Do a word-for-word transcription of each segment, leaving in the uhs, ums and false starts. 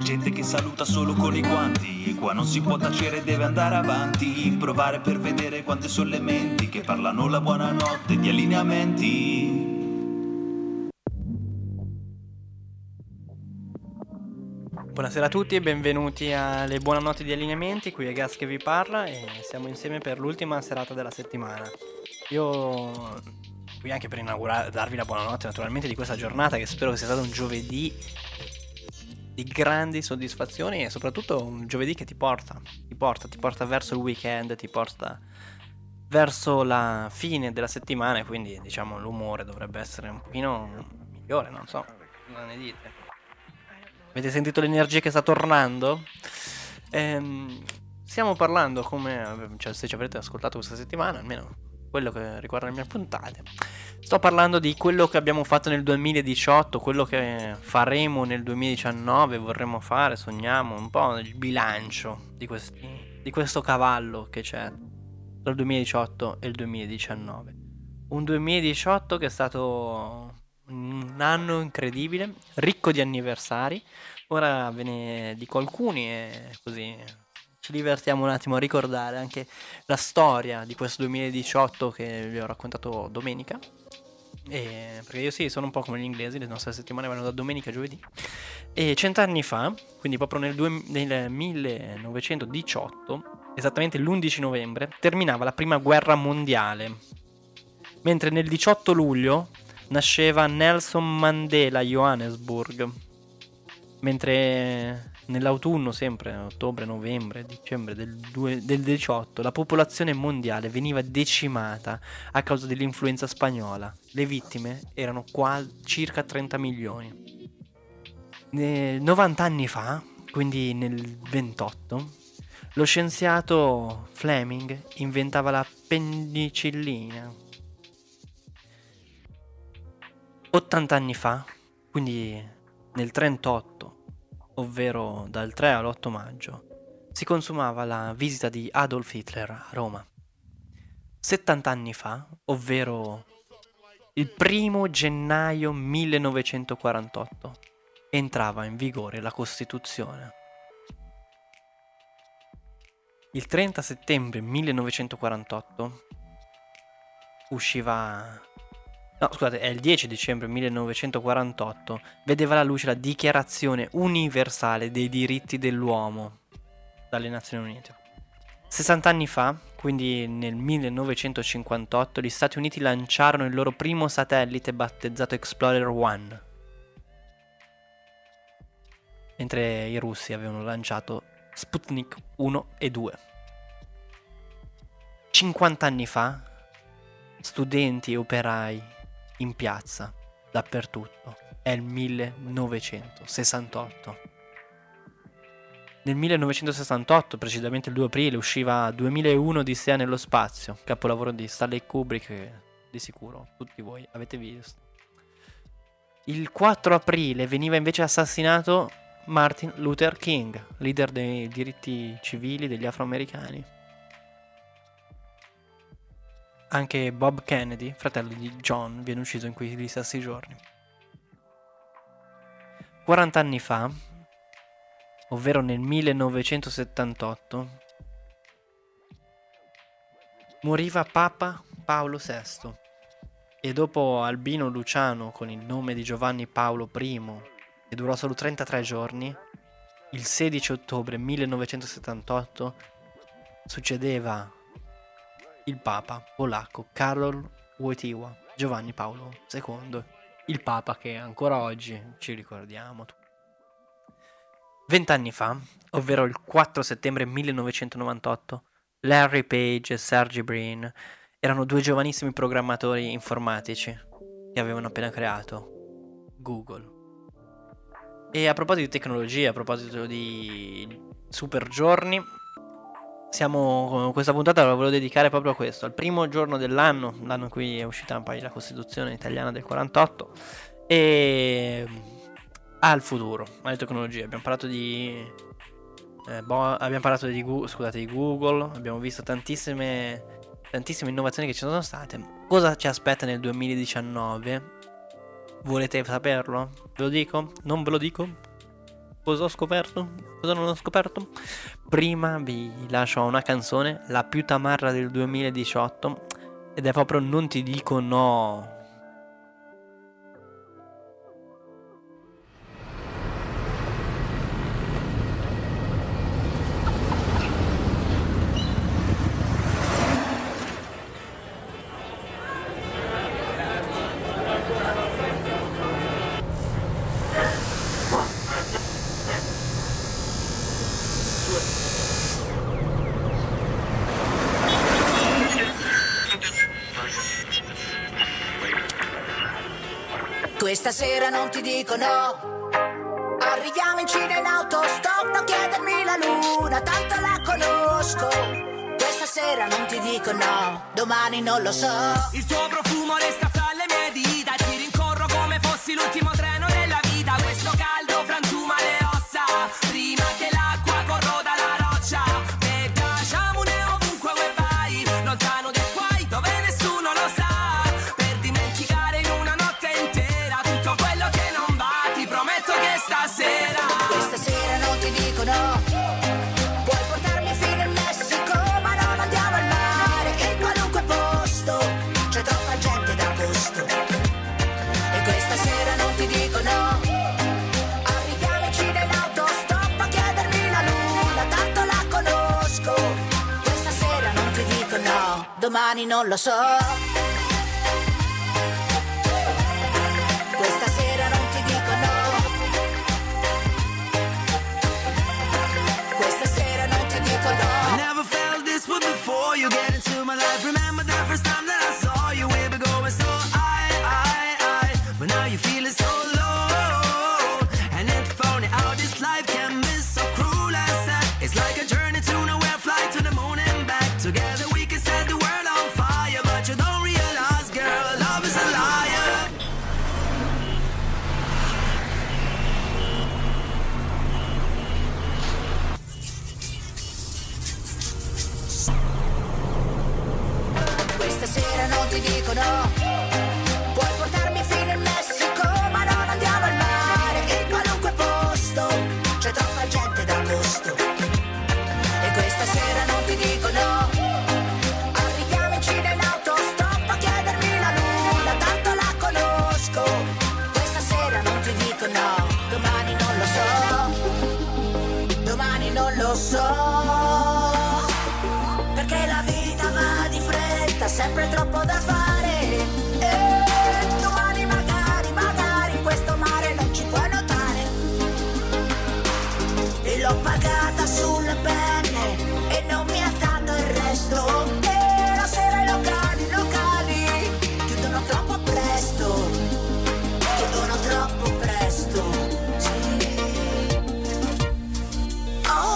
Gente che saluta solo con i guanti, e qua non si può tacere, deve andare avanti. Provare per vedere quante sono le menti che parlano la buonanotte di allineamenti. Buonasera a tutti e benvenuti alle Buonanotte di Allineamenti, qui è Gas che vi parla e siamo insieme per l'ultima serata della settimana. Io qui anche per inaugurare, darvi la buonanotte naturalmente di questa giornata, che spero che sia stato un giovedì di grandi soddisfazioni e soprattutto un giovedì che ti porta, ti porta, ti porta verso il weekend, ti porta verso la fine della settimana e quindi diciamo l'umore dovrebbe essere un pochino migliore, non so, cosa ne dite? Avete sentito l'energia che sta tornando? Ehm, stiamo parlando, come cioè, se ci avrete ascoltato questa settimana, almeno quello che riguarda le mie puntate, sto parlando di quello che abbiamo fatto nel duemiladiciotto, quello che faremo nel duemiladiciannove, vorremmo fare, sogniamo un po' il bilancio di, questi, di questo cavallo che c'è tra il duemiladiciotto e il duemiladiciannove. Un duemiladiciotto che è stato un anno incredibile, ricco di anniversari. Ora ve ne dico alcuni e così ci divertiamo un attimo a ricordare anche la storia di questo duemiladiciotto che vi ho raccontato domenica. E perché io sì, sono un po' come gli inglesi, le nostre settimane vanno da domenica a giovedì. E cent'anni fa, quindi proprio nel, due, nel millenovecentodiciotto, esattamente l'undici novembre, terminava la prima guerra mondiale. Mentre nel diciotto luglio nasceva Nelson Mandela a Johannesburg, mentre nell'autunno, sempre ottobre, novembre, dicembre del, due, del diciotto, la popolazione mondiale veniva decimata a causa dell'influenza spagnola. Le vittime erano qua circa trenta milioni. Eh, novanta anni fa, quindi nel ventotto, lo scienziato Fleming inventava la penicillina. ottanta anni fa, quindi nel trentotto, ovvero dal tre all'otto maggio, si consumava la visita di Adolf Hitler a Roma. settanta anni fa, ovvero il primo gennaio millenovecentoquarantotto, entrava in vigore la Costituzione. Il trenta settembre millenovecentoquarantotto usciva... No, scusate, è il dieci dicembre millenovecentoquarantotto, vedeva la luce la Dichiarazione Universale dei Diritti dell'Uomo dalle Nazioni Unite. sessanta anni fa, quindi nel millenovecentocinquantotto, gli Stati Uniti lanciarono il loro primo satellite battezzato Explorer uno, mentre i russi avevano lanciato Sputnik uno e due. cinquanta anni fa, studenti e operai in piazza, dappertutto. È il millenovecentosessantotto. Nel millenovecentosessantotto, precisamente il due aprile, usciva duemilauno Odissea nello spazio, capolavoro di Stanley Kubrick che di sicuro tutti voi avete visto. Il quattro aprile veniva invece assassinato Martin Luther King, leader dei diritti civili degli afroamericani. Anche Bob Kennedy, fratello di John, viene ucciso in quegli stessi giorni. quaranta anni fa, ovvero nel millenovecentosettantotto, moriva Papa Paolo sesto e dopo Albino Luciano con il nome di Giovanni Paolo I, che durò solo trentatré giorni, il sedici ottobre millenovecentosettantotto succedeva il Papa polacco Karol Wojtyła Giovanni Paolo secondo, il Papa che ancora oggi ci ricordiamo. Vent'anni fa, ovvero il quattro settembre millenovecentonovantotto, Larry Page e Sergey Brin erano due giovanissimi programmatori informatici che avevano appena creato Google. E a proposito di tecnologia, a proposito di super giorni, siamo, questa puntata la volevo dedicare proprio a questo, al primo giorno dell'anno, l'anno in cui è uscita poi la Costituzione italiana del quarantotto, e al futuro, alle tecnologie. Abbiamo parlato di eh, bo- abbiamo parlato di, Gu- scusate, di Google, abbiamo visto tantissime tantissime innovazioni che ci sono state. Cosa ci aspetta nel duemiladiciannove? Volete saperlo? Ve lo dico? Non ve lo dico? Cosa ho scoperto? Cosa non ho scoperto? Prima vi lascio una canzone, la più tamarra del duemiladiciotto, ed è proprio Non ti dico no. Questa sera non ti dico no. Arriviamo in Cina in autostop, non chiedermi la luna, tanto la conosco. Questa sera non ti dico no, domani non lo so. Il tuo profumo resta fra le mie dita, ti rincorro come fossi l'ultimo treno della vita. Questo caldo frantuma le ossa, prima che l'acqua corroda la roccia. E piacciamone ovunque vuoi vai, lontano dai guai dove nessuno lo sa. Per dimenticare in una notte intera tutto quello che non va, ti prometto che stasera. Questa sera non ti dico no. Puoi portarmi fino in Messico, ma non andiamo al mare. In qualunque posto c'è troppa gente da posto. E questa sera non ti dico no. Arriviamo in Cina in autostop a chiedermi la luna, tanto la conosco. Questa sera non ti dico no, domani non lo so. Questa sera non ti dico no. Questa sera non ti dico I no. never felt this way before you get into my life. Remember the first time that I saw you, we were going so high, high, high. But now you feel it so low. And it's funny how this life can be so cruel and sad. It's like a journey to nowhere, fly to the moon and back. Together we can set the world on fire. But you don't realize, girl, love is a liar. Questa sera non ti dico no. Puoi portarmi fino in Messico, ma non andiamo al mare. In qualunque posto c'è troppa gente da posto. E questa sera non ti dico no. Arriviamo in Cina in autostop a chiedermi la luna, tanto la conosco. Questa sera non ti dico no, domani non lo so. Domani non lo so. Perché la vita va di fretta, sempre troppo da fare. E domani magari, magari in questo mare non ci puoi notare. E l'ho pagata sulle penne e non mi ha dato il resto. E la sera i locali, i locali chiudono troppo presto. Chiudono troppo presto. Sì. Oh.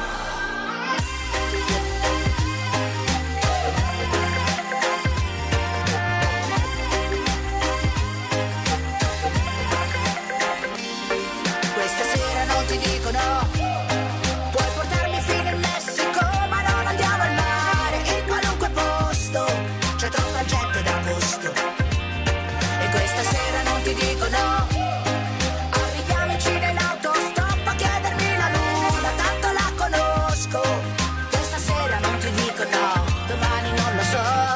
Questa sera non ti dico no. Puoi portarmi fino in Messico, ma non andiamo al mare. In qualunque posto c'è troppa gente da posto. E questa sera non ti dico no. Arriviamo in Cina in autostop a chiedermi la luna, tanto la conosco. Questa sera non ti dico no, domani non lo so.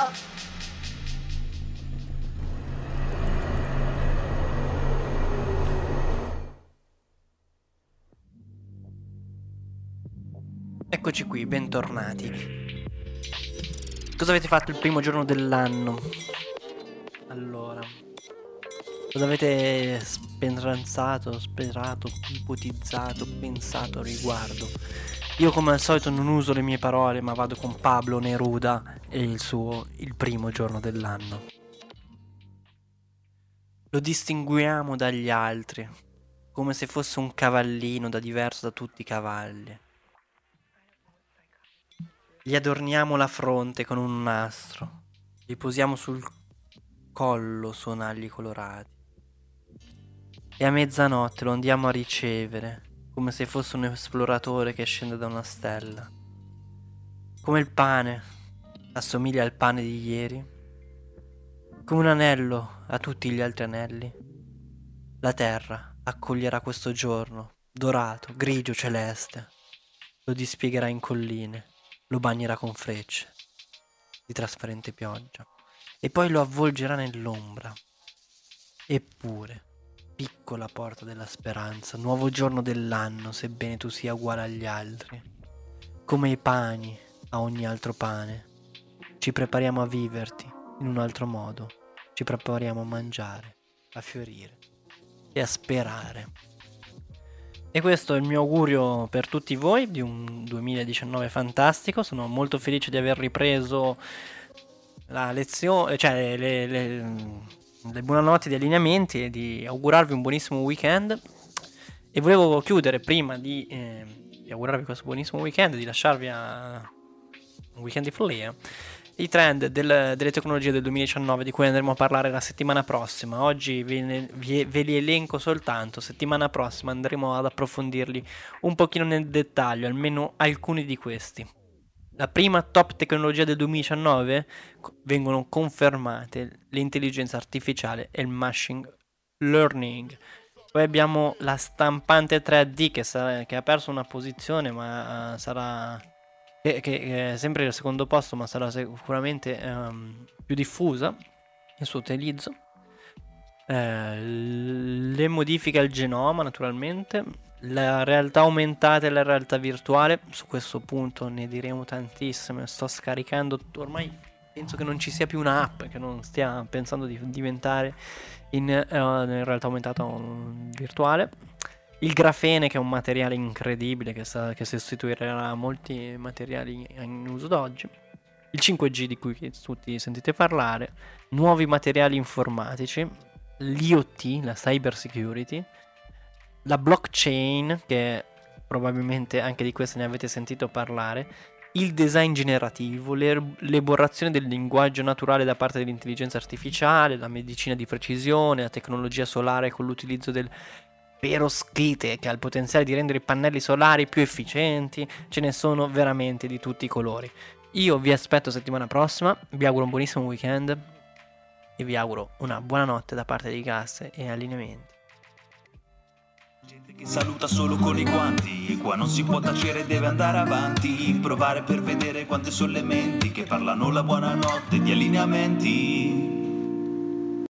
Eccoci qui, bentornati. Cosa avete fatto il primo giorno dell'anno? Allora, cosa avete speranzato, sperato, ipotizzato, pensato a riguardo? Io come al solito non uso le mie parole, ma vado con Pablo Neruda e il suo Il primo giorno dell'anno. Lo distinguiamo dagli altri, come se fosse un cavallino da diverso da tutti i cavalli. Gli adorniamo la fronte con un nastro, gli posiamo sul collo sonagli colorati e a mezzanotte lo andiamo a ricevere come se fosse un esploratore che scende da una stella. Come il pane assomiglia al pane di ieri, come un anello a tutti gli altri anelli, la terra accoglierà questo giorno dorato, grigio, celeste. Lo dispiegherà in colline, lo bagnerà con frecce di trasparente pioggia e poi lo avvolgerà nell'ombra. Eppure, piccola porta della speranza, nuovo giorno dell'anno, sebbene tu sia uguale agli altri, come i pani a ogni altro pane, ci prepariamo a viverti in un altro modo, ci prepariamo a mangiare, a fiorire e a sperare. E questo è il mio augurio per tutti voi di un duemiladiciannove fantastico. Sono molto felice di aver ripreso la lezione, cioè le, le, le buonanotte di allineamenti e di augurarvi un buonissimo weekend. E volevo chiudere prima di, eh, di augurarvi questo buonissimo weekend, di lasciarvi a un weekend di follia, i trend del, delle tecnologie del duemiladiciannove di cui andremo a parlare la settimana prossima. Oggi ve, ne, ve, ve li elenco soltanto, settimana prossima andremo ad approfondirli un pochino nel dettaglio, almeno alcuni di questi. La prima top tecnologia del duemiladiciannove vengono confermate l'intelligenza artificiale e il machine learning. Poi abbiamo la stampante tre D che, sarà, che ha perso una posizione, ma uh, sarà... Che, che è sempre al secondo posto, ma sarà sicuramente um, più diffusa il suo utilizzo. Eh, le modifiche al genoma, naturalmente, la realtà aumentata e la realtà virtuale. Su questo punto ne diremo tantissime. Sto scaricando, ormai penso che non ci sia più un'app che non stia pensando di diventare in, uh, in realtà aumentata um, virtuale. Il grafene, che è un materiale incredibile che, sa, che sostituirà molti materiali in uso d'oggi. Il cinque G di cui tutti sentite parlare. Nuovi materiali informatici. L'I O T, la cyber security. La blockchain, che probabilmente anche di questa ne avete sentito parlare. Il design generativo, l'elaborazione del linguaggio naturale da parte dell'intelligenza artificiale. La medicina di precisione, la tecnologia solare con l'utilizzo del perovskite, che ha il potenziale di rendere i pannelli solari più efficienti. Ce ne sono veramente di tutti i colori. Io vi aspetto settimana prossima, vi auguro un buonissimo weekend e vi auguro una buona notte da parte di Gas e Allineamenti. Gente che saluta solo con i guanti, e qua non si può tacere, deve andare avanti, provare per vedere quante sono le menti che parlano la buonanotte di allineamenti.